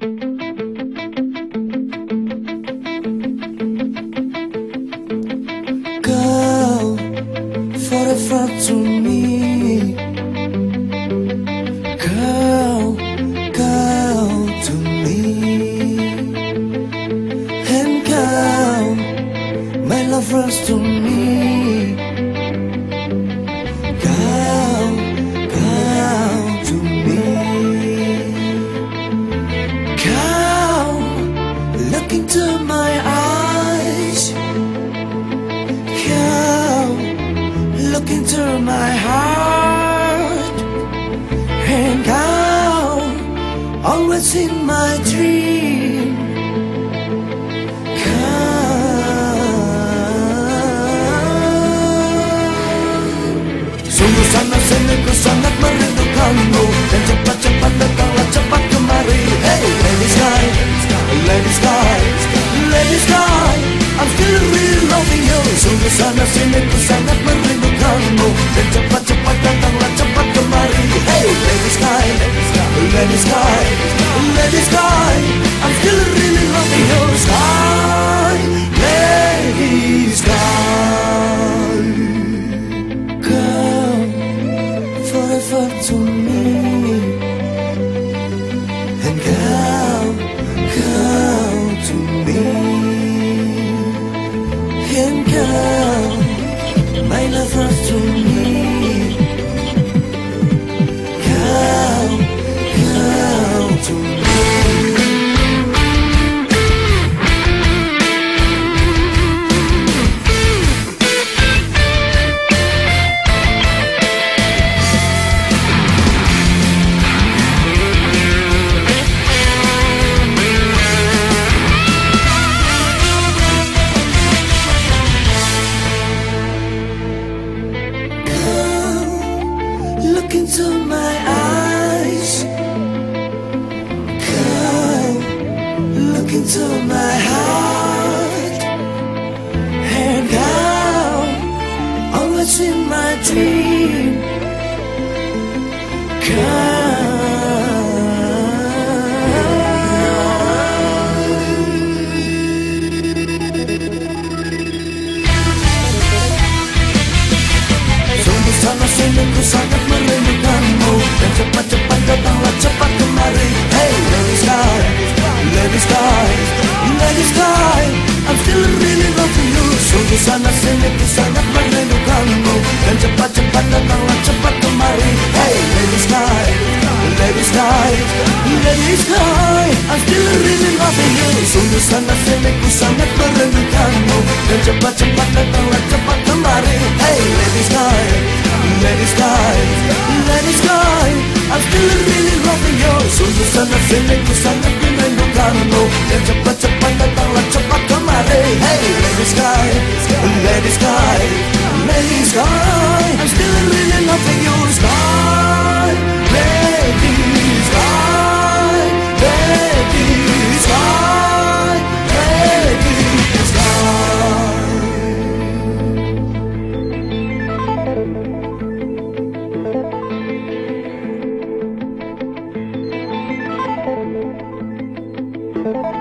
Go forever to me. Go to me. And go, my lovers to me. Go to me. Go, look into my eyes. Look into my heart, and go always in my dream. Sungguh sangat senangku sangat merindukanmu, dan cepat-cepat datanglah cepat kemari. Hey, lady sky, lady sky, lady sky, I'm still really loving you. Sungguh sangat senangku sangat merindukanmu, dan cepat-cepat datanglah cepat kemari. Hey, lady sky, lady sky, lady sky, I'm still really loving you. Sky, lady sky, come forever to me, and come to me, and come, my lover to me, come to me. Look into my eyes. Come, look into my heart, and now always in my dream. Sungguh sangat senangku sangat merindukanmu, dan cepat-cepat datanglah cepat kemari. Hey, lady sky, lady sky, lady sky, I'm still really loving you. Sungguh sangat senangku sangat merindukanmu, dan cepat-cepat datanglah cepat kemari. Hey, lady sky, lady sky, lady sky, I'm still really loving you. Sungguh sangat senangku sangat merindukanmu, dan cepat-cepat datanglah cepat kemari. Hey, lady sky, lady sky, lady sky, I'm still really loving you. Sungguh sangat senangku sangat merindukanmu, dan cepat-cepat datanglah cepat kemari. Hey, lady sky, lady sky, lady sky, I'm still really loving you. Sky, lady sky, lady sky, lady sky.